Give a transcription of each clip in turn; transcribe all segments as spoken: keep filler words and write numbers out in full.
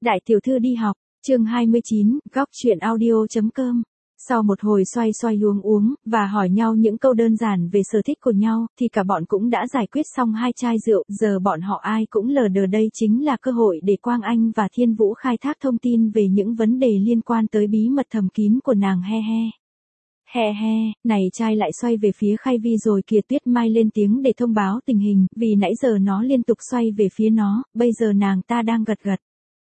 Đại tiểu thư đi học, chương hai mươi chín, góc chuyện audio.com. Sau một hồi xoay xoay uống uống, và hỏi nhau những câu đơn giản về sở thích của nhau, thì cả bọn cũng đã giải quyết xong hai chai rượu, giờ bọn họ ai cũng lờ đờ đây chính là cơ hội để Quang Anh và Thiên Vũ khai thác thông tin về những vấn đề liên quan tới bí mật thầm kín của nàng he he. He he, này trai lại xoay về phía Khay Vi rồi kìa. Tuyết Mai lên tiếng để thông báo tình hình, vì nãy giờ nó liên tục xoay về phía nó, bây giờ nàng ta đang gật gật.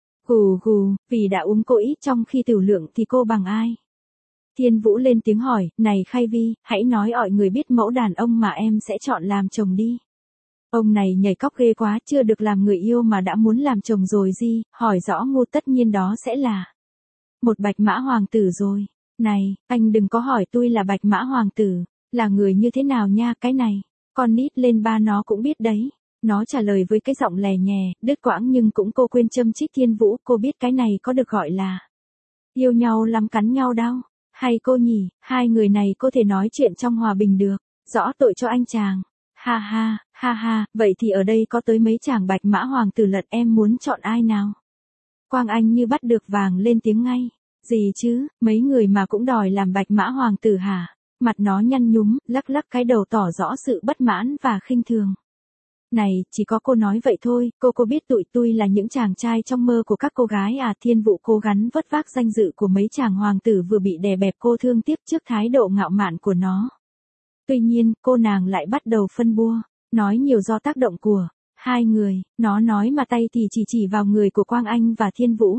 Gù gù, vì đã uống cô ít trong khi tiểu lượng thì cô bằng ai? Thiên Vũ lên tiếng hỏi, này Khay Vi, hãy nói mọi người biết mẫu đàn ông mà em sẽ chọn làm chồng đi. Ông này nhảy cóc ghê quá, chưa được làm người yêu mà đã muốn làm chồng rồi gì, hỏi rõ ngu tất nhiên đó sẽ là một bạch mã hoàng tử rồi. Này, anh đừng có hỏi tôi là bạch mã hoàng tử, là người như thế nào nha, cái này, con nít lên ba nó cũng biết đấy. Nó trả lời với cái giọng lè nhè, đứt quãng nhưng cũng cô quên châm chích Thiên Vũ, cô biết cái này có được gọi là yêu nhau lắm cắn nhau đau, hay cô nhỉ, hai người này có thể nói chuyện trong hòa bình được, rõ tội cho anh chàng. Ha ha, ha ha, vậy thì ở đây có tới mấy chàng bạch mã hoàng tử lận, em muốn chọn ai nào? Quang Anh như bắt được vàng lên tiếng ngay. Gì chứ, mấy người mà cũng đòi làm bạch mã hoàng tử hả? Mặt nó nhăn nhúm, lắc lắc cái đầu tỏ rõ sự bất mãn và khinh thường. Này, chỉ có cô nói vậy thôi, cô cô biết tụi tôi là những chàng trai trong mơ của các cô gái à? Thiên Vũ cố gắng vất vác danh dự của mấy chàng hoàng tử vừa bị đè bẹp, cô thương tiếc trước thái độ ngạo mạn của nó. Tuy nhiên, cô nàng lại bắt đầu phân bua, nói nhiều do tác động của hai người, nó nói mà tay thì chỉ chỉ vào người của Quang Anh và Thiên Vũ.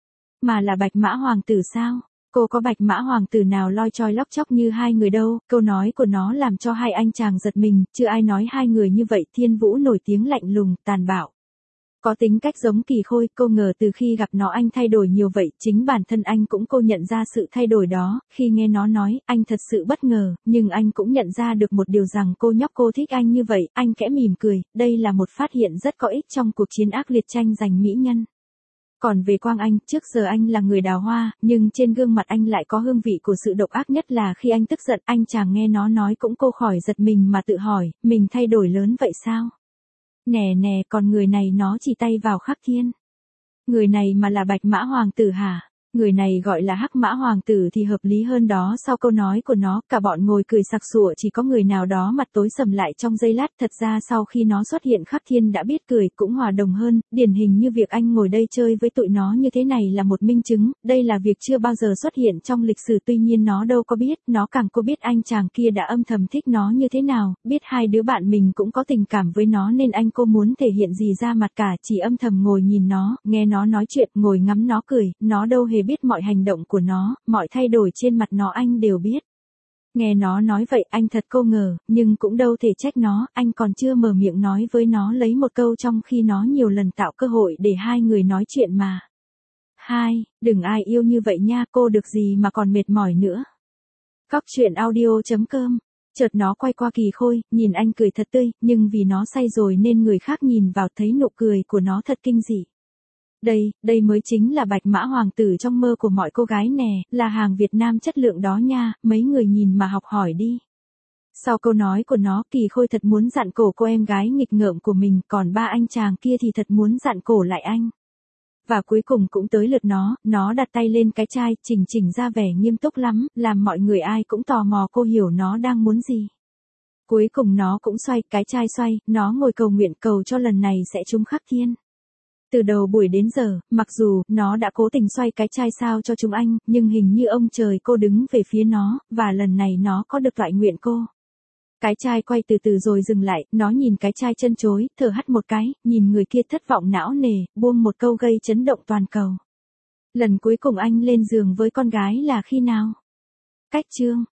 Mà là bạch mã hoàng tử sao? Cô có bạch mã hoàng tử nào loi choi lóc chóc như hai người đâu. Câu nói của nó làm cho hai anh chàng giật mình, chưa ai nói hai người như vậy. Thiên Vũ nổi tiếng lạnh lùng, tàn bạo, có tính cách giống Kỳ Khôi. Cô ngờ từ khi gặp nó anh thay đổi nhiều vậy, chính bản thân anh cũng cô nhận ra sự thay đổi đó. Khi nghe nó nói, anh thật sự bất ngờ, nhưng anh cũng nhận ra được một điều rằng cô nhóc cô thích anh như vậy. Anh khẽ mỉm cười, đây là một phát hiện rất có ích trong cuộc chiến ác liệt tranh giành mỹ nhân. Còn về Quang Anh, trước giờ anh là người đào hoa, nhưng trên gương mặt anh lại có hương vị của sự độc ác, nhất là khi anh tức giận. Anh chàng nghe nó nói cũng cô khỏi giật mình mà tự hỏi, mình thay đổi lớn vậy sao? Nè nè, còn người này nó chỉ tay vào Khắc Thiên. Người này mà là bạch mã hoàng tử hả? Người này gọi là hắc mã hoàng tử thì hợp lý hơn đó. Sau câu nói của nó, cả bọn ngồi cười sặc sụa, chỉ có người nào đó mặt tối sầm lại trong giây lát. Thật ra sau khi nó xuất hiện, Khắc Thiên đã biết cười, cũng hòa đồng hơn. Điển hình như việc anh ngồi đây chơi với tụi nó như thế này là một minh chứng. Đây là việc chưa bao giờ xuất hiện trong lịch sử. Tuy nhiên nó đâu có biết, nó càng cô biết anh chàng kia đã âm thầm thích nó như thế nào. Biết hai đứa bạn mình cũng có tình cảm với nó nên anh cô muốn thể hiện gì ra mặt cả, chỉ âm thầm ngồi nhìn nó, nghe nó nói chuyện, ngồi ngắm nó cười. Nó đâu hề biết mọi hành động của nó, mọi thay đổi trên mặt nó anh đều biết. Nghe nó nói vậy anh thật cô ngờ, nhưng cũng đâu thể trách nó, anh còn chưa mở miệng nói với nó lấy một câu trong khi nó nhiều lần tạo cơ hội để hai người nói chuyện mà. Hai, đừng ai yêu như vậy nha, cô được gì mà còn mệt mỏi nữa. Góc chuyện audio.com. Chợt nó quay qua Kỳ Khôi, nhìn anh cười thật tươi, nhưng vì nó say rồi nên người khác nhìn vào thấy nụ cười của nó thật kinh dị. Đây, đây mới chính là bạch mã hoàng tử trong mơ của mọi cô gái nè, là hàng Việt Nam chất lượng đó nha, mấy người nhìn mà học hỏi đi. Sau câu nói của nó, Kỳ Khôi thật muốn dặn cổ cô em gái nghịch ngợm của mình, còn ba anh chàng kia thì thật muốn dặn cổ lại anh. Và cuối cùng cũng tới lượt nó, nó đặt tay lên cái chai, chỉnh chỉnh ra vẻ nghiêm túc lắm, làm mọi người ai cũng tò mò cô hiểu nó đang muốn gì. Cuối cùng nó cũng xoay, cái chai xoay, nó ngồi cầu nguyện cầu cho lần này sẽ trúng Khắc Thiên. Từ đầu buổi đến giờ, mặc dù nó đã cố tình xoay cái chai sao cho chúng anh, nhưng hình như ông trời cô đứng về phía nó, và lần này nó có được toại nguyện cô. Cái chai quay từ từ rồi dừng lại, nó nhìn cái chai chân chối, thở hắt một cái, nhìn người kia thất vọng não nề, buông một câu gây chấn động toàn cầu. Lần cuối cùng anh lên giường với con gái là khi nào? Cách chương